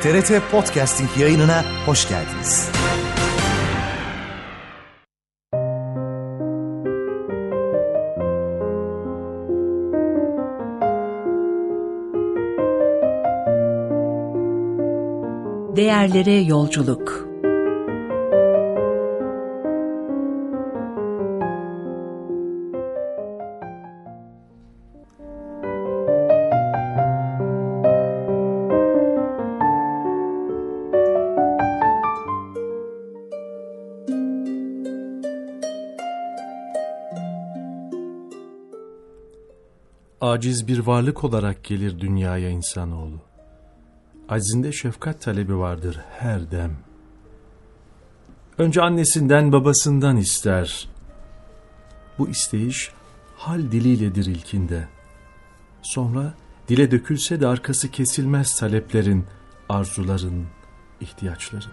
TRT Podcasting yayınına hoş geldiniz. Değerlere yolculuk. Aciz bir varlık olarak gelir dünyaya insanoğlu. Aczinde şefkat talebi vardır her dem. Önce annesinden babasından ister. Bu isteyiş hal diliyledir ilkinde. Sonra dile dökülse de arkası kesilmez taleplerin, arzuların, ihtiyaçların.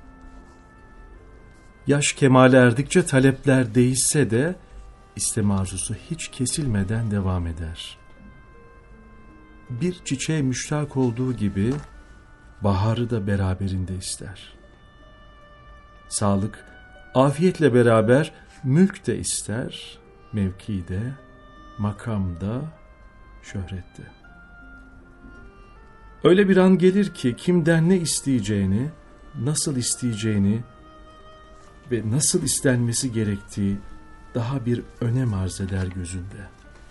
Yaş kemale erdikçe talepler değişse de isteme arzusu hiç kesilmeden devam eder. Bir çiçeğe müştak olduğu gibi baharı da beraberinde ister. Sağlık, afiyetle beraber mülk de ister, mevki de, makam da, şöhret de. Öyle bir an gelir ki kimden ne isteyeceğini, nasıl isteyeceğini ve nasıl istenmesi gerektiği daha bir önem arz eder gözünde.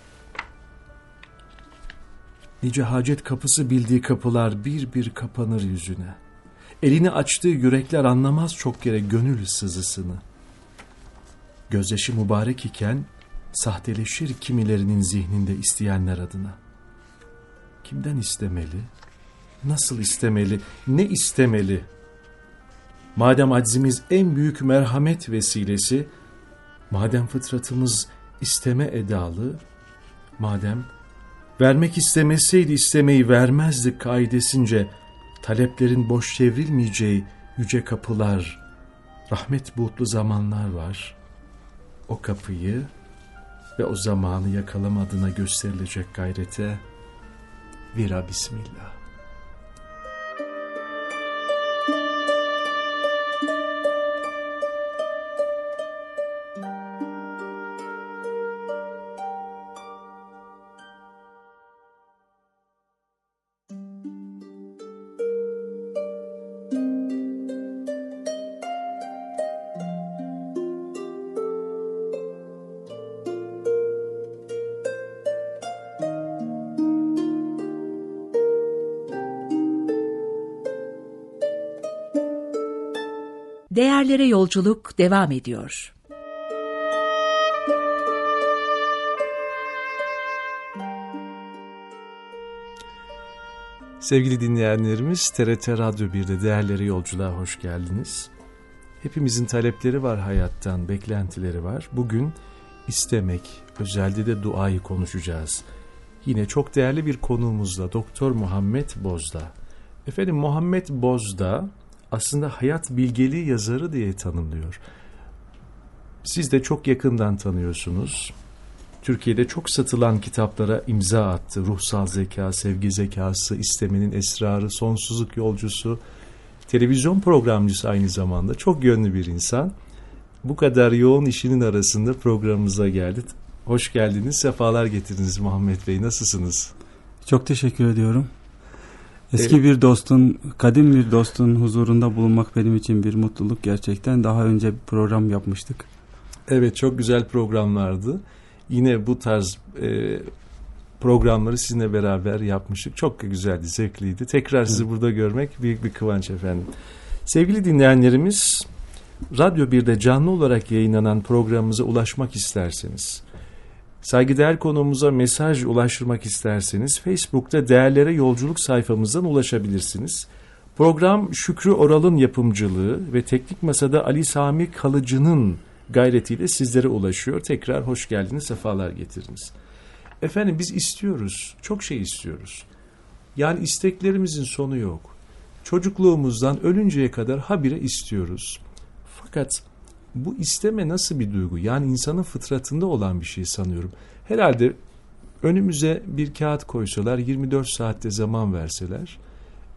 Nice hacet kapısı bildiği kapılar bir bir kapanır yüzüne. Elini açtığı yürekler anlamaz çok kere gönül sızısını. Gözyaşı mübarek iken sahteleşir kimilerinin zihninde isteyenler adına. Kimden istemeli? Nasıl istemeli? Ne istemeli? Madem aczimiz en büyük merhamet vesilesi, madem fıtratımız isteme edalı, madem vermek istemeseydi istemeyi vermezdi kaidesince, taleplerin boş çevrilmeyeceği yüce kapılar, rahmet buğutlu zamanlar var. O kapıyı ve o zamanı yakalama adına gösterilecek gayrete vira bismillah. Değerlere yolculuk devam ediyor. Sevgili dinleyenlerimiz, TRT Radyo 1'de Değerlere Yolculuğa hoş geldiniz. Hepimizin talepleri var hayattan, beklentileri var. Bugün istemek, özelde de duayı konuşacağız. Yine çok değerli bir konuğumuzla, Doktor Muhammed Bozda. Efendim, Muhammed Bozda aslında hayat bilgeliği yazarı diye tanımlıyor. Siz de çok yakından tanıyorsunuz. Türkiye'de çok satılan kitaplara imza attı. Ruhsal zeka, sevgi zekası, istemenin esrarı, sonsuzluk yolcusu. Televizyon programcısı aynı zamanda. Çok yönlü bir insan. Bu kadar yoğun işinin arasında programımıza geldi. Hoş geldiniz, sefalar getirdiniz Muhammed Bey. Nasılsınız? Çok teşekkür ediyorum. Eski bir dostun, kadim bir dostun huzurunda bulunmak benim için bir mutluluk gerçekten. Daha önce bir program yapmıştık. Evet, çok güzel programlardı. Yine bu tarz programları sizinle beraber yapmıştık. Çok güzeldi, zevkliydi. Tekrar sizi burada görmek büyük bir kıvanç efendim. Sevgili dinleyenlerimiz, Radyo 1'de canlı olarak yayınlanan programımıza ulaşmak isterseniz, saygıdeğer konuğumuza mesaj ulaştırmak isterseniz Facebook'ta Değerlere Yolculuk sayfamızdan ulaşabilirsiniz. Program Şükrü Oral'ın yapımcılığı ve Teknik Masa'da Ali Sami Kalıcı'nın gayretiyle sizlere ulaşıyor. Tekrar hoş geldiniz, sefalar getirdiniz. Efendim, biz istiyoruz, çok şey istiyoruz. Yani isteklerimizin sonu yok. Çocukluğumuzdan ölünceye kadar habire istiyoruz. Fakat bu isteme nasıl bir duygu? Yani insanın fıtratında olan bir şey sanıyorum. Herhalde önümüze bir kağıt koysalar, 24 saatte zaman verseler,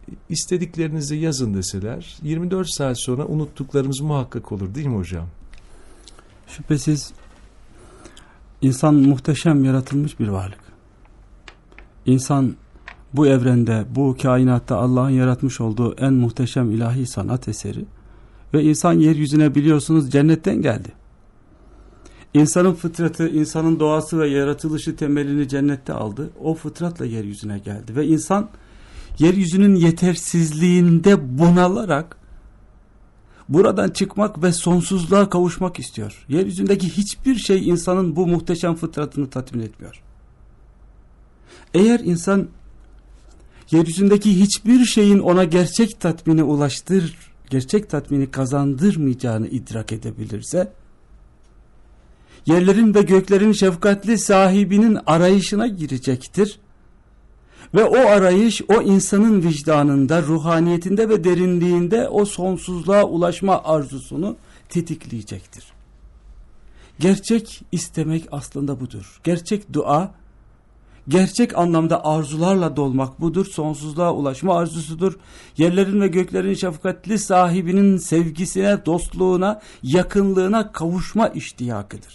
istediklerinizi yazın deseler 24 saat sonra unuttuklarımız muhakkak olur değil mi hocam? Şüphesiz insan muhteşem yaratılmış bir varlık. İnsan bu evrende, bu kainatta Allah'ın yaratmış olduğu en muhteşem ilahi sanat eseri ve insan yeryüzüne biliyorsunuz cennetten geldi. İnsanın fıtratı, insanın doğası ve yaratılışı temelini cennette aldı. O fıtratla yeryüzüne geldi ve insan yeryüzünün yetersizliğinde bunalarak buradan çıkmak ve sonsuzluğa kavuşmak istiyor. Yeryüzündeki hiçbir şey insanın bu muhteşem fıtratını tatmin etmiyor. Eğer insan yeryüzündeki hiçbir şeyin ona gerçek tatmini kazandırmayacağını idrak edebilirse, yerlerin ve göklerin şefkatli sahibinin arayışına girecektir. Ve o arayış o insanın vicdanında, ruhaniyetinde ve derinliğinde o sonsuzluğa ulaşma arzusunu tetikleyecektir. Gerçek istemek aslında budur. Gerçek dua, gerçek anlamda arzularla dolmak budur. Sonsuzluğa ulaşma arzusudur. Yerlerin ve göklerin şefkatli sahibinin sevgisine, dostluğuna, yakınlığına kavuşma iştiyakıdır.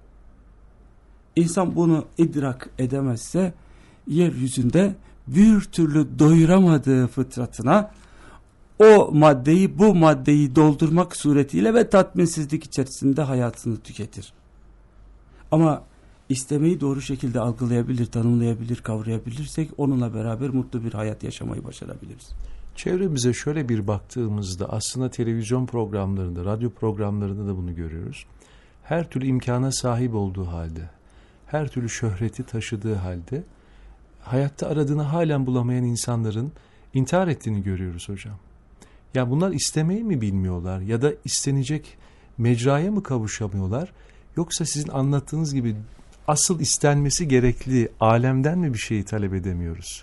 İnsan bunu idrak edemezse yeryüzünde bir türlü doyuramadığı fıtratına o maddeyi, bu maddeyi doldurmak suretiyle ve tatminsizlik içerisinde hayatını tüketir. Ama istemeyi doğru şekilde algılayabilir, tanımlayabilir, kavrayabilirsek onunla beraber mutlu bir hayat yaşamayı başarabiliriz. Çevremize şöyle bir baktığımızda aslında televizyon programlarında, radyo programlarında da bunu görüyoruz. Her türlü imkana sahip olduğu halde, her türlü şöhreti taşıdığı halde hayatta aradığını halen bulamayan insanların intihar ettiğini görüyoruz hocam. Ya bunlar istemeyi mi bilmiyorlar ya da istenecek mecraya mı kavuşamıyorlar? Yoksa sizin anlattığınız gibi asıl istenmesi gerekli alemden mi bir şeyi talep edemiyoruz?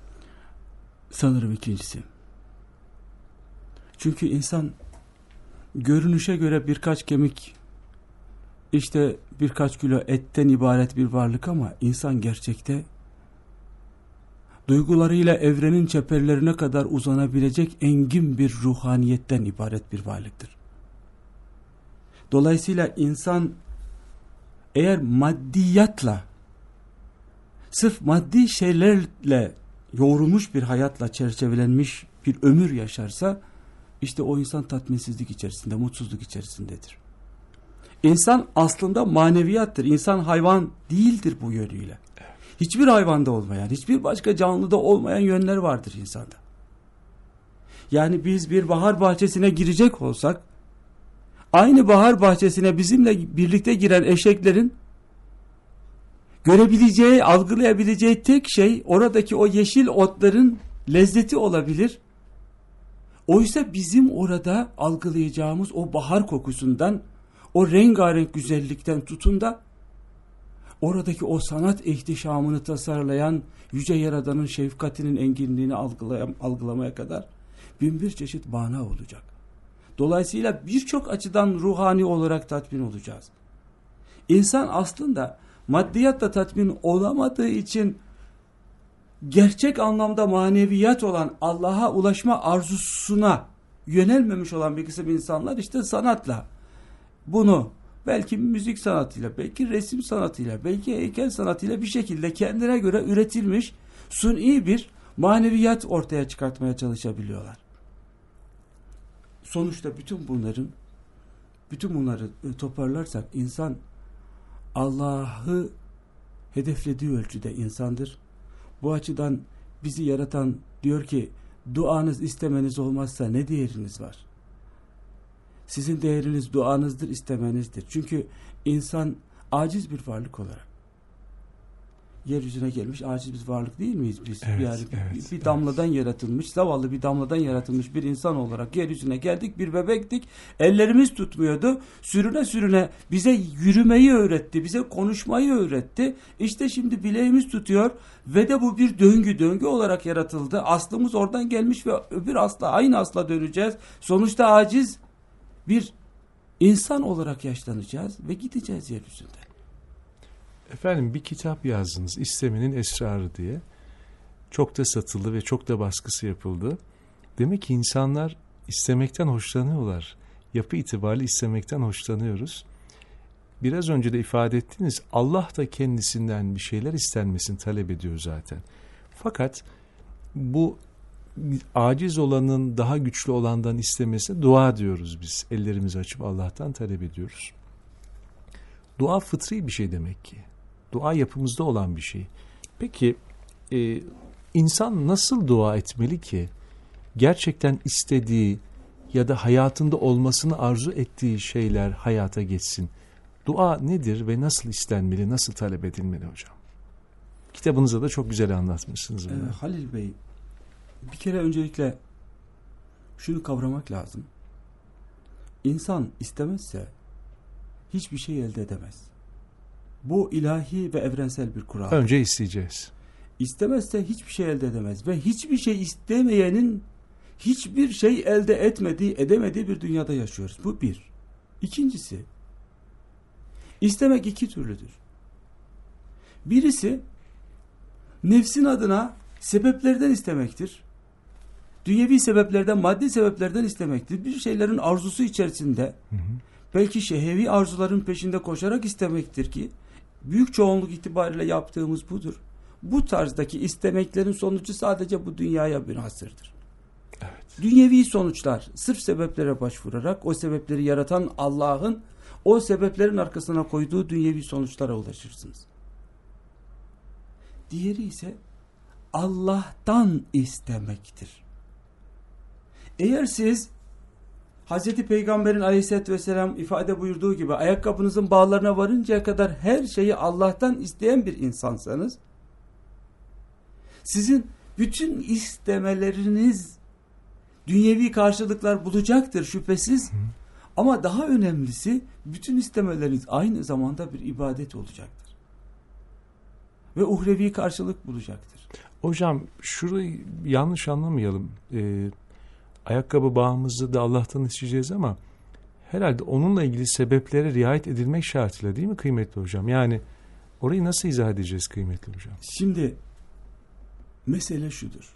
Sanırım ikincisi. Çünkü insan görünüşe göre birkaç kemik, işte birkaç kilo etten ibaret bir varlık ama insan gerçekte duygularıyla evrenin çeperlerine kadar uzanabilecek engin bir ruhaniyetten ibaret bir varlıktır. Dolayısıyla insan eğer maddiyatla, sırf maddi şeylerle yoğrulmuş bir hayatla çerçevelenmiş bir ömür yaşarsa, işte o insan tatminsizlik içerisinde, mutsuzluk içerisindedir. İnsan aslında maneviyattır. İnsan hayvan değildir bu yönüyle. Hiçbir hayvanda olmayan, hiçbir başka canlıda olmayan yönler vardır insanda. Yani biz bir bahar bahçesine girecek olsak, aynı bahar bahçesine bizimle birlikte giren eşeklerin görebileceği, algılayabileceği tek şey oradaki o yeşil otların lezzeti olabilir. Oysa bizim orada algılayacağımız o bahar kokusundan, o rengarenk güzellikten tutun da oradaki o sanat ihtişamını tasarlayan yüce yaradanın şefkatinin enginliğini algılamaya kadar binbir çeşit mana olacak. Dolayısıyla birçok açıdan ruhani olarak tatmin olacağız. İnsan aslında maddiyatla tatmin olamadığı için gerçek anlamda maneviyat olan Allah'a ulaşma arzusuna yönelmemiş olan bir kısım insanlar işte sanatla bunu belki müzik sanatıyla, belki resim sanatıyla, belki heykel sanatıyla bir şekilde kendine göre üretilmiş suni bir maneviyat ortaya çıkartmaya çalışabiliyorlar. Sonuçta bütün bunları toparlarsak insan Allah'ı hedeflediği ölçüde insandır. Bu açıdan bizi yaratan diyor ki duanız istemeniz olmazsa ne değeriniz var? Sizin değeriniz duanızdır, istemenizdir. Çünkü insan aciz bir varlık olarak yeryüzüne gelmiş aciz bir varlık değil miyiz biz? Evet, yani evet, bir damladan yaratılmış, zavallı bir damladan yaratılmış bir insan olarak yeryüzüne geldik, bir bebektik. Ellerimiz tutmuyordu. Sürüne sürüne bize yürümeyi öğretti, bize konuşmayı öğretti. İşte şimdi bileğimiz tutuyor ve de bu bir döngü olarak yaratıldı. Aslımız oradan gelmiş ve öbür asla, aynı asla döneceğiz. Sonuçta aciz bir insan olarak yaşlanacağız ve gideceğiz yeryüzünde. Efendim bir kitap yazdınız, İstemenin Esrarı diye. Çok da satıldı ve çok da baskısı yapıldı. Demek ki insanlar istemekten hoşlanıyorlar. Yapı itibariyle istemekten hoşlanıyoruz. Biraz önce de ifade ettiniz, Allah da kendisinden bir şeyler istenmesini talep ediyor zaten. Fakat bu aciz olanın daha güçlü olandan istemesi dua diyoruz biz. Ellerimizi açıp Allah'tan talep ediyoruz. Dua fıtri bir şey demek ki. Dua yapımızda olan bir şey. Peki insan nasıl dua etmeli ki gerçekten istediği ya da hayatında olmasını arzu ettiği şeyler hayata geçsin? Dua nedir ve nasıl istenmeli, nasıl talep edilmeli hocam? Kitabınızda da çok güzel anlatmışsınız bunu. Halil Bey, bir kere öncelikle şunu kavramak lazım. İnsan istemezse hiçbir şey elde edemez. Bu ilahi ve evrensel bir kural. Önce isteyeceğiz. İstemezse hiçbir şey elde edemez ve hiçbir şey istemeyenin hiçbir şey elde edemediği bir dünyada yaşıyoruz. Bu bir. İkincisi, İstemek iki türlüdür. Birisi nefsin adına sebeplerden istemektir. Dünyevi sebeplerden, maddi sebeplerden istemektir. Bir şeylerin arzusu içerisinde belki şehvi arzuların peşinde koşarak istemektir ki büyük çoğunluk itibariyle yaptığımız budur. Bu tarzdaki istemeklerin sonucu sadece bu dünyaya münhasırdır. Evet. Dünyevi sonuçlar sırf sebeplere başvurarak o sebepleri yaratan Allah'ın o sebeplerin arkasına koyduğu dünyevi sonuçlara ulaşırsınız. Diğeri ise Allah'tan istemektir. Eğer siz Hz. Peygamber'in aleyhissalatü vesselam ifade buyurduğu gibi ayakkabınızın bağlarına varıncaya kadar her şeyi Allah'tan isteyen bir insansanız, sizin bütün istemeleriniz dünyevi karşılıklar bulacaktır şüphesiz. Ama daha önemlisi bütün istemeleriniz aynı zamanda bir ibadet olacaktır. Ve uhrevi karşılık bulacaktır. Hocam şurayı yanlış anlamayalım. Ayakkabı bağımızı da Allah'tan isteyeceğiz ama herhalde onunla ilgili sebeplere riayet edilmek şartıyla değil mi kıymetli hocam? Yani orayı nasıl izah edeceğiz kıymetli hocam? Şimdi mesele şudur.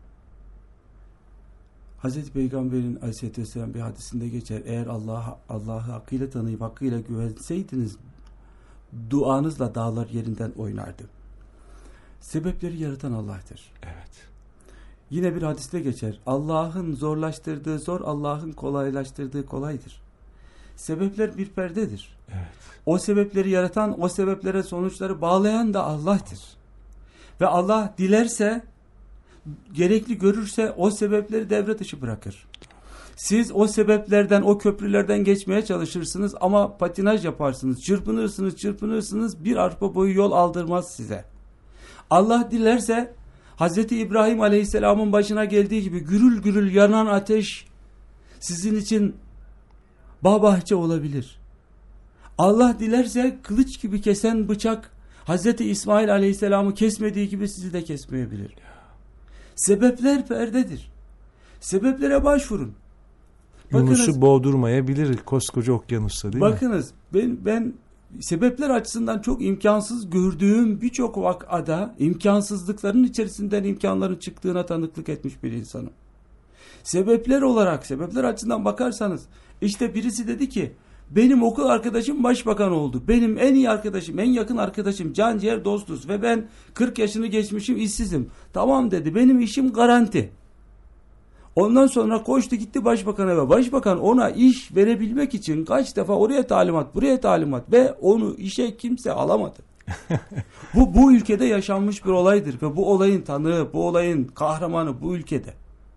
Hazreti Peygamber'in aleyhissalatü vesselam bir hadisinde geçer. Eğer Allah'ı hakkıyla tanıyıp hakkıyla güvenseydiniz duanızla dağlar yerinden oynardı. Sebepleri yaratan Allah'tır. Evet. Yine bir hadiste geçer. Allah'ın zorlaştırdığı zor, Allah'ın kolaylaştırdığı kolaydır. Sebepler bir perdedir. Evet. O sebepleri yaratan, o sebeplere sonuçları bağlayan da Allah'tır. Ve Allah dilerse, gerekli görürse o sebepleri devre dışı bırakır. Siz o sebeplerden, o köprülerden geçmeye çalışırsınız ama patinaj yaparsınız. Çırpınırsınız, bir arpa boyu yol aldırmaz size. Allah dilerse Hazreti İbrahim Aleyhisselam'ın başına geldiği gibi gürül gürül yanan ateş sizin için bağ bahçe olabilir. Allah dilerse kılıç gibi kesen bıçak Hazreti İsmail Aleyhisselam'ı kesmediği gibi sizi de kesmeyebilir. Sebepler perdedir. Sebeplere başvurun. Yunus'u boğdurmayabilir koskoca okyanusta değil mi? Bakınız ben sebepler açısından çok imkansız gördüğüm birçok vakada imkansızlıkların içerisinden imkanların çıktığına tanıklık etmiş bir insanım. Sebepler açısından bakarsanız işte birisi dedi ki benim okul arkadaşım başbakan oldu. Benim en iyi arkadaşım, en yakın arkadaşım, can ciğer dostuz ve ben 40 yaşını geçmişim, işsizim. Tamam dedi, benim işim garanti. Ondan sonra koştu gitti başbakana ve başbakan ona iş verebilmek için kaç defa oraya talimat, buraya talimat ve onu işe kimse alamadı. Bu ülkede yaşanmış bir olaydır ve bu olayın tanığı, bu olayın kahramanı bu ülkede.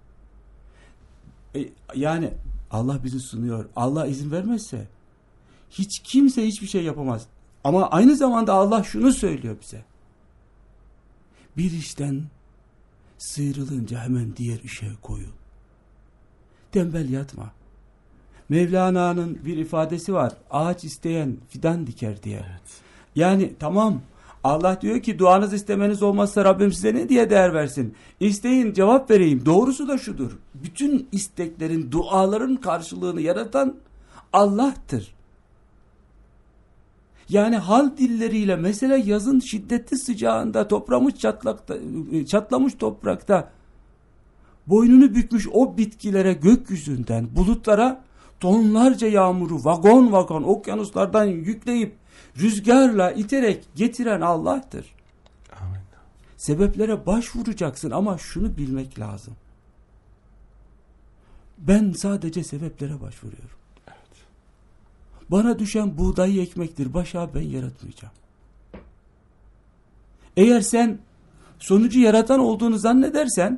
Yani Allah bizi sunuyor. Allah izin vermezse hiç kimse hiçbir şey yapamaz. Ama aynı zamanda Allah şunu söylüyor bize. Bir işten sıyrılınca hemen diğer işe koyun. Tembel yatma. Mevlana'nın bir ifadesi var. Ağaç isteyen fidan diker diye. Evet. Yani tamam Allah diyor ki duanız istemeniz olmazsa Rabbim size ne diye değer versin? İsteyin cevap vereyim. Doğrusu da şudur. Bütün isteklerin, duaların karşılığını yaratan Allah'tır. Yani hal dilleriyle mesela yazın şiddetli sıcağında çatlamış toprakta boynunu bükmüş o bitkilere, gökyüzünden bulutlara tonlarca yağmuru vagon vagon okyanuslardan yükleyip rüzgarla iterek getiren Allah'tır. Amin. Sebeplere başvuracaksın ama şunu bilmek lazım. Ben sadece sebeplere başvuruyorum. Evet. Bana düşen buğdayı ekmektir. Başa ben yaratmayacağım. Eğer sen sonucu yaratan olduğunu zannedersen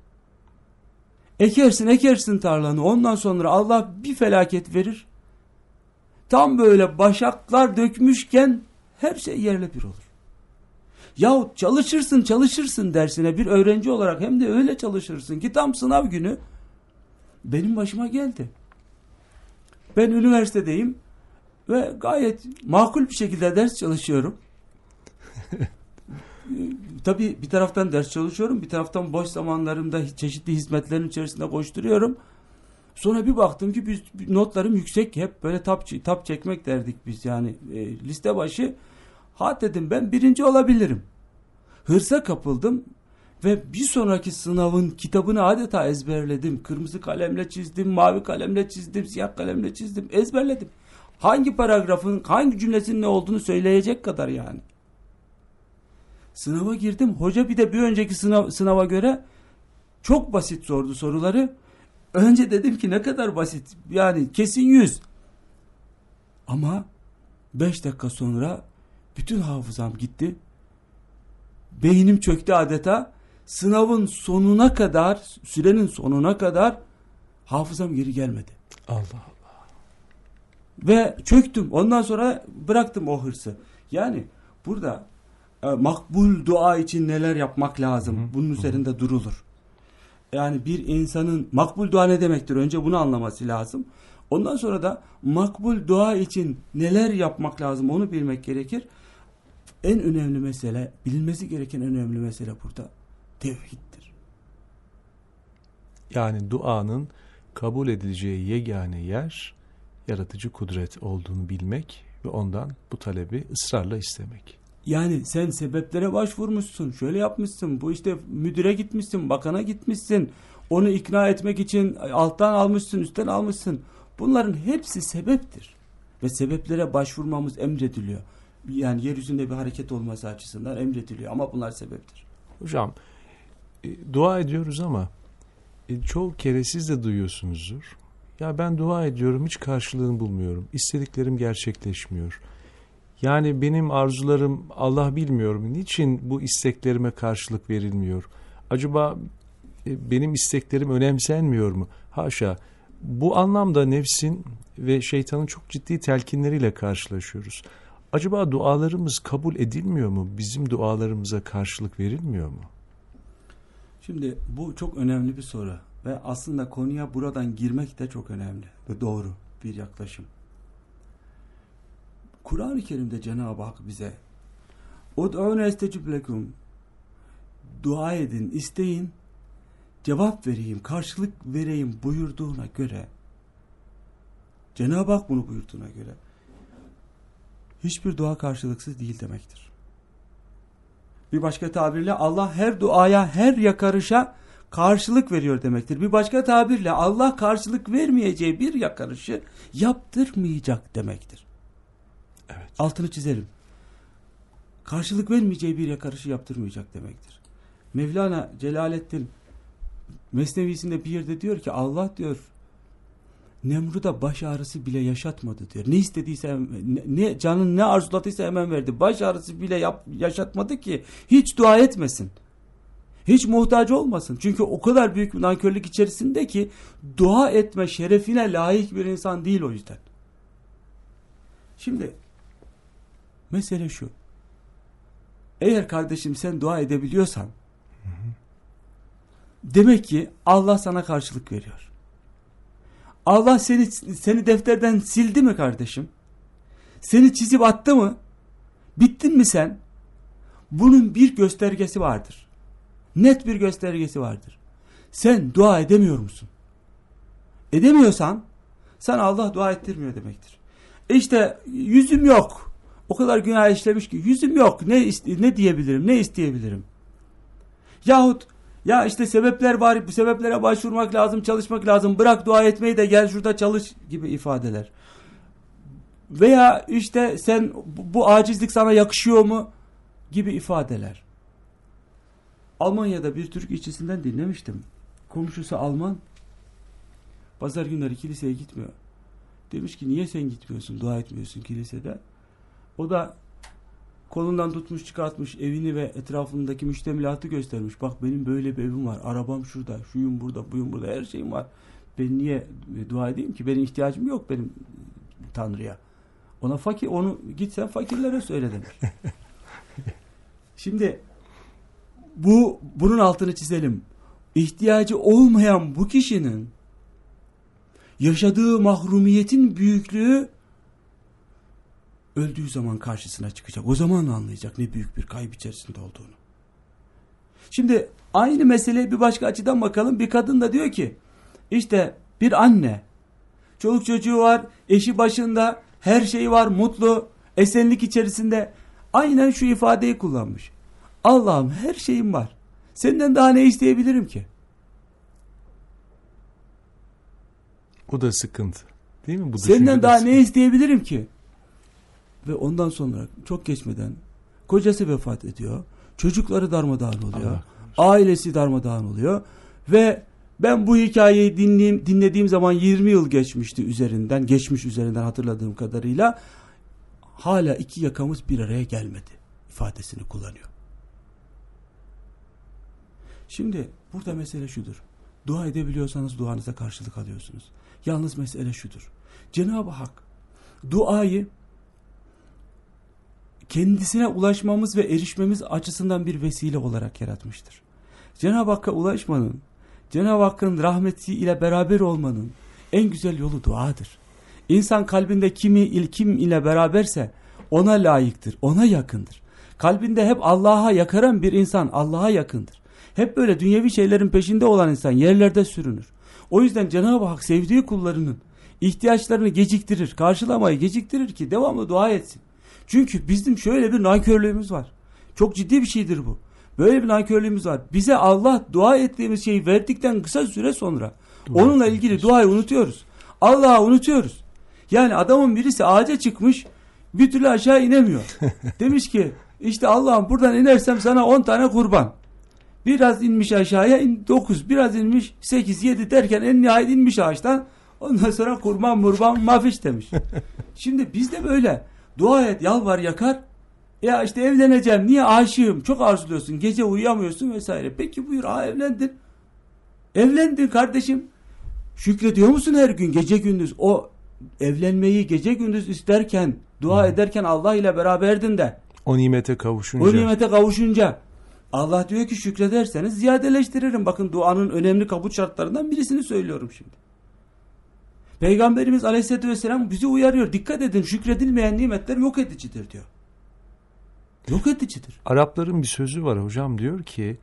ekersin tarlanı, ondan sonra Allah bir felaket verir. Tam böyle başaklar dökmüşken her şey yerle bir olur. Yahut çalışırsın dersine bir öğrenci olarak, hem de öyle çalışırsın ki tam sınav günü benim başıma geldi. Ben üniversitedeyim ve gayet makul bir şekilde ders çalışıyorum. Tabii bir taraftan ders çalışıyorum, bir taraftan boş zamanlarımda çeşitli hizmetlerin içerisinde koşturuyorum. Sonra bir baktım ki notlarım yüksek, hep böyle tap çekmek derdik biz yani liste başı. Ha dedim, ben birinci olabilirim. Hırsa kapıldım ve bir sonraki sınavın kitabını adeta ezberledim. Kırmızı kalemle çizdim, mavi kalemle çizdim, siyah kalemle çizdim, ezberledim. Hangi paragrafın, hangi cümlesinin ne olduğunu söyleyecek kadar yani. Sınava girdim. Hoca bir de bir önceki sınava göre çok basit sordu soruları. Önce dedim ki ne kadar basit. Yani kesin 100. Ama 5 dakika sonra bütün hafızam gitti. Beynim çöktü adeta. Sınavın sonuna kadar, sürenin sonuna kadar hafızam geri gelmedi. Allah Allah. Ve çöktüm. Ondan sonra bıraktım o hırsı. Yani burada makbul dua için neler yapmak lazım? Bunun üzerinde durulur. Yani bir insanın makbul dua ne demektir? Önce bunu anlaması lazım. Ondan sonra da makbul dua için neler yapmak lazım onu bilmek gerekir. En önemli mesele, bilinmesi gereken en önemli mesele burada tevhiddir. Yani duanın kabul edileceği yegane yer yaratıcı kudret olduğunu bilmek ve ondan bu talebi ısrarla istemek. Yani sen sebeplere başvurmuşsun, şöyle yapmışsın, bu işte müdüre gitmişsin, bakana gitmişsin, onu ikna etmek için alttan almışsın, üstten almışsın. Bunların hepsi sebeptir. Ve sebeplere başvurmamız emrediliyor. Yani yeryüzünde bir hareket olması açısından emrediliyor ama bunlar sebeptir. Hocam dua ediyoruz ama çoğu kere siz de duyuyorsunuzdur. Ya ben dua ediyorum, hiç karşılığını bulmuyorum. İstediklerim gerçekleşmiyor. Yani benim arzularım, Allah bilmiyorum, niçin bu isteklerime karşılık verilmiyor? Acaba benim isteklerim önemsenmiyor mu? Haşa. Bu anlamda nefsin ve şeytanın çok ciddi telkinleriyle karşılaşıyoruz. Acaba dualarımız kabul edilmiyor mu? Bizim dualarımıza karşılık verilmiyor mu? Şimdi bu çok önemli bir soru ve aslında konuya buradan girmek de çok önemli ve doğru bir yaklaşım. Kur'an-ı Kerim'de Cenab-ı Hak bize "Ud'ûne estecib lekum", dua edin, isteyin, cevap vereyim, karşılık vereyim buyurduğuna göre, Cenab-ı Hak bunu buyurduğuna göre hiçbir dua karşılıksız değil demektir. Bir başka tabirle Allah her duaya, her yakarışa karşılık veriyor demektir. Bir başka tabirle Allah karşılık vermeyeceği bir yakarışı yaptırmayacak demektir. Evet. Altını çizelim. Karşılık vermeyeceği bir yakarışı yaptırmayacak demektir. Mevlana Celaleddin Mesnevisinde bir yerde diyor ki Allah diyor Nemrut'a baş ağrısı bile yaşatmadı diyor. Ne istediyse, ne canın ne arzuladıysa hemen verdi. Baş ağrısı bile yaşatmadı ki hiç dua etmesin. Hiç muhtaç olmasın. Çünkü o kadar büyük bir nankörlük içerisinde ki dua etme şerefine layık bir insan değil o yüzden. Şimdi mesele şu. Eğer kardeşim sen dua edebiliyorsan demek ki Allah sana karşılık veriyor. Allah seni defterden sildi mi kardeşim? Seni çizip attı mı? Bittin mi sen? Bunun bir göstergesi vardır. Net bir göstergesi vardır. Sen dua edemiyor musun? Edemiyorsan sana Allah dua ettirmiyor demektir. İşte yüzüm yok. O kadar günah işlemiş ki yüzüm yok. Ne diyebilirim? Ne isteyebilirim? Yahut ya işte sebepler var. Bu sebeplere başvurmak lazım, çalışmak lazım. Bırak dua etmeyi de gel şurada çalış gibi ifadeler. Veya işte sen bu acizlik sana yakışıyor mu gibi ifadeler. Almanya'da bir Türk işçisinden dinlemiştim. Komşusu Alman. Pazar günleri kiliseye gitmiyor. Demiş ki niye sen gitmiyorsun, dua etmiyorsun kilisede? O da kolundan tutmuş çıkartmış evini ve etrafındaki müştemilatı göstermiş. Bak benim böyle bir evim var. Arabam şurada, şuyum burada, buyum burada, her şeyim var. Ben niye dua edeyim ki? Benim ihtiyacım yok benim Tanrı'ya. Onu git sen fakirlere söyle demiş. Şimdi bunun altını çizelim. İhtiyacı olmayan bu kişinin yaşadığı mahrumiyetin büyüklüğü öldüğü zaman karşısına çıkacak. O zaman anlayacak ne büyük bir kayıp içerisinde olduğunu. Şimdi aynı meseleye bir başka açıdan bakalım. Bir kadın da diyor ki işte bir anne, çoluk çocuğu var, eşi başında, her şeyi var, mutlu, esenlik içerisinde. Aynen şu ifadeyi kullanmış. Allah'ım her şeyim var. Senden daha ne isteyebilirim ki? Bu da sıkıntı. Değil mi? Bu senden daha ne isteyebilirim ki? Ve ondan sonra çok geçmeden kocası vefat ediyor. Çocukları darmadağın oluyor. Ailesi darmadağın oluyor. Ve ben bu hikayeyi dinlediğim zaman 20 yıl geçmiş üzerinden hatırladığım kadarıyla hala iki yakamız bir araya gelmedi ifadesini kullanıyor. Şimdi burada mesele şudur. Dua edebiliyorsanız duanıza karşılık alıyorsunuz. Yalnız mesele şudur. Cenab-ı Hak duayı kendisine ulaşmamız ve erişmemiz açısından bir vesile olarak yaratmıştır. Cenab-ı Hakk'a ulaşmanın, Cenab-ı Hakk'ın rahmeti ile beraber olmanın en güzel yolu duadır. İnsan kalbinde kim ile beraberse ona layıktır, ona yakındır. Kalbinde hep Allah'a yakaran bir insan Allah'a yakındır. Hep böyle dünyevi şeylerin peşinde olan insan yerlerde sürünür. O yüzden Cenab-ı Hak sevdiği kullarının ihtiyaçlarını geciktirir, karşılamayı geciktirir ki devamlı dua etsin. Çünkü bizim şöyle bir nankörlüğümüz var. Çok ciddi bir şeydir bu. Böyle bir nankörlüğümüz var. Bize Allah dua ettiğimiz şeyi verdikten kısa süre sonra onunla ilgili duayı unutuyoruz. Allah'ı unutuyoruz. Yani adamın birisi ağaca çıkmış, bir türlü aşağı inemiyor. Demiş ki işte Allah'ım buradan inersem sana 10 tane kurban. Biraz inmiş aşağıya 9, biraz inmiş 8, 7 derken en nihayet inmiş ağaçtan. Ondan sonra kurban mafiş demiş. Şimdi biz de böyle dua et, yalvar, yakar. Ya işte evleneceğim, niye aşığım, çok arzuluyorsun, gece uyuyamıyorsun vesaire. Peki buyur, evlendin. Evlendin kardeşim. Şükrediyor musun her gün gece gündüz? O evlenmeyi gece gündüz isterken, dua ederken Allah ile beraberdin de. O nimete kavuşunca. Allah diyor ki şükrederseniz ziyadeleştiririm. Bakın duanın önemli kabul şartlarından birisini söylüyorum şimdi. Peygamberimiz Aleyhisselatü Vesselam bizi uyarıyor. Dikkat edin, şükredilmeyen nimetler yok edicidir diyor. Yok edicidir. Arapların bir sözü var hocam, diyor ki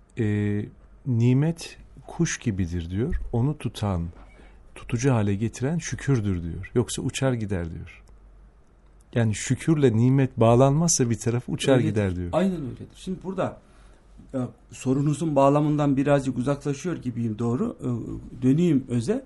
nimet kuş gibidir diyor. Onu tutucu hale getiren şükürdür diyor. Yoksa uçar gider diyor. Yani şükürle nimet bağlanmazsa bir taraf uçar öyledir, gider diyor. Aynen öyledir. Şimdi burada sorunuzun bağlamından birazcık uzaklaşıyor gibiyim, doğru. Döneyim öze.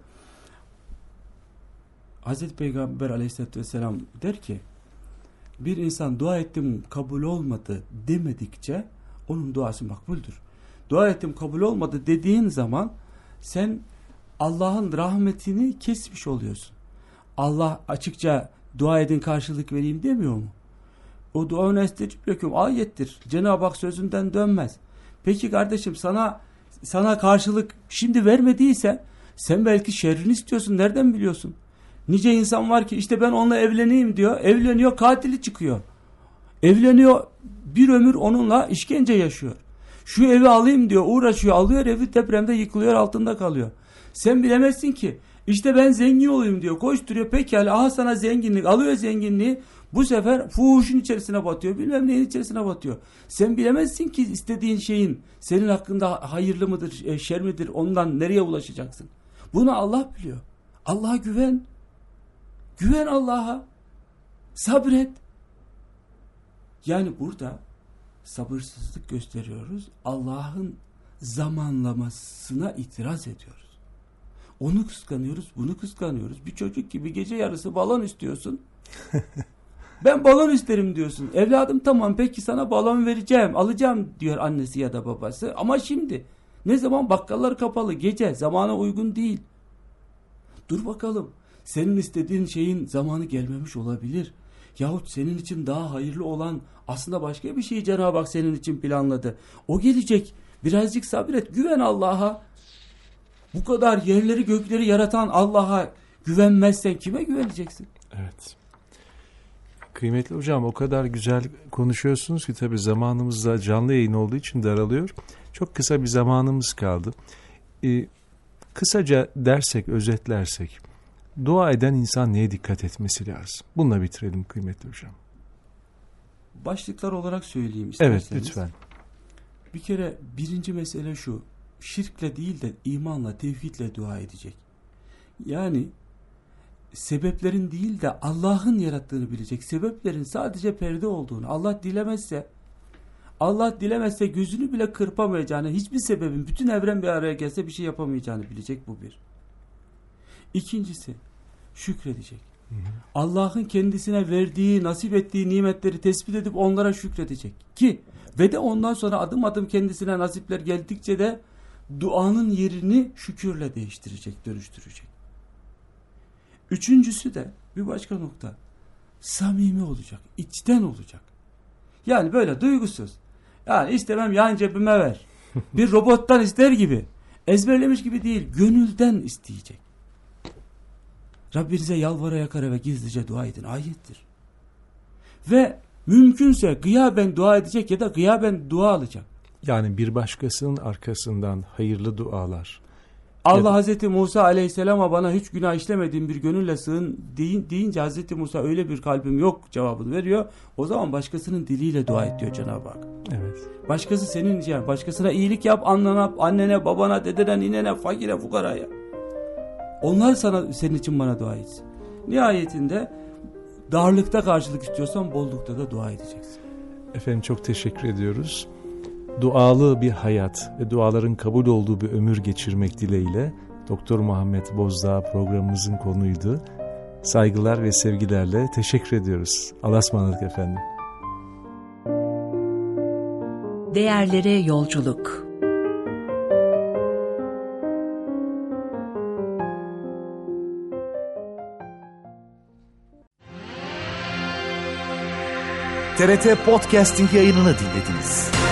Hazreti Peygamber Aleyhisselatü Vesselam der ki bir insan dua ettim kabul olmadı demedikçe onun duası makbuldür. Dua ettim kabul olmadı dediğin zaman sen Allah'ın rahmetini kesmiş oluyorsun. Allah açıkça dua edin karşılık vereyim demiyor mu? O dua nestecib leküm ayettir. Cenab-ı Hak sözünden dönmez. Peki kardeşim sana karşılık şimdi vermediyse sen belki şerrini istiyorsun. Nereden biliyorsun? Nice insan var ki işte ben onunla evleneyim diyor. Evleniyor, katili çıkıyor. Evleniyor, bir ömür onunla işkence yaşıyor. Şu evi alayım diyor, uğraşıyor, alıyor evi, depremde yıkılıyor, altında kalıyor. Sen bilemezsin ki işte ben zengin olayım diyor, koşturuyor, pekala aha sana zenginlik, alıyor zenginliği, bu sefer fuhuşun içerisine batıyor, bilmem neyin içerisine batıyor. Sen bilemezsin ki istediğin şeyin senin hakkında hayırlı mıdır, şer midir, ondan nereye ulaşacaksın. Bunu Allah biliyor. Allah'a güven. Güven Allah'a. Sabret. Yani burada sabırsızlık gösteriyoruz. Allah'ın zamanlamasına itiraz ediyoruz. Onu kıskanıyoruz, bunu kıskanıyoruz. Bir çocuk gibi gece yarısı balon istiyorsun. Ben balon isterim diyorsun. Evladım tamam peki sana balon vereceğim, alacağım diyor annesi ya da babası. Ama şimdi ne zaman bakkallar kapalı, gece zamana uygun değil. Dur bakalım. Senin istediğin şeyin zamanı gelmemiş olabilir. Yahut senin için daha hayırlı olan aslında başka bir şeyi Cenab-ı Hak senin için planladı. O gelecek. Birazcık sabret. Güven Allah'a. Bu kadar yerleri gökleri yaratan Allah'a güvenmezsen kime güveneceksin? Evet. Kıymetli hocam, o kadar güzel konuşuyorsunuz ki tabii zamanımız da canlı yayın olduğu için daralıyor. Çok kısa bir zamanımız kaldı. Kısaca dersek, özetlersek, dua eden insan neye dikkat etmesi lazım? Bununla bitirelim kıymetli hocam. Başlıklar olarak söyleyeyim isterseniz. Evet, lütfen. Bir kere birinci mesele şu. Şirkle değil de imanla, tevhidle dua edecek. Yani sebeplerin değil de Allah'ın yarattığını bilecek. Sebeplerin sadece perde olduğunu, Allah dilemezse gözünü bile kırpamayacağını, hiçbir sebebin, bütün evren bir araya gelse bir şey yapamayacağını bilecek, bu bir. İkincisi, şükredecek. Allah'ın kendisine verdiği, nasip ettiği nimetleri tespit edip onlara şükredecek. Ki ve de ondan sonra adım adım kendisine nasipler geldikçe de duanın yerini şükürle değiştirecek, dönüştürecek. Üçüncüsü de bir başka nokta. Samimi olacak, içten olacak. Yani böyle duygusuz. Yani istemem yan cebime ver. Bir robottan ister gibi. Ezberlemiş gibi değil, gönülden isteyecek. Rabbinize yalvara yakara ve gizlice dua edin. Ayettir. Ve mümkünse gıyaben dua edecek ya da gıyaben dua alacak. Yani bir başkasının arkasından hayırlı dualar. Allah Hazreti Musa aleyhisselama bana hiç günah işlemediğim bir gönülle sığın deyince Hazreti Musa öyle bir kalbim yok cevabını veriyor. O zaman başkasının diliyle dua et diyor Cenab-ı Hak. Evet. Başkası senin için, başkasına iyilik yap, annene, babana, dedene, ninene, fakire, fukaraya. Onlar senin için bana dua etsin. Nihayetinde darlıkta karşılık istiyorsan bollukta da dua edeceksin. Efendim çok teşekkür ediyoruz. Dualı bir hayat ve duaların kabul olduğu bir ömür geçirmek dileğiyle Doktor Muhammed Bozdağ programımızın konuydu. Saygılar ve sevgilerle teşekkür ediyoruz. Allah'a ısmarladık efendim. Değerlere yolculuk. TRT Podcasting yayınını dinlediniz.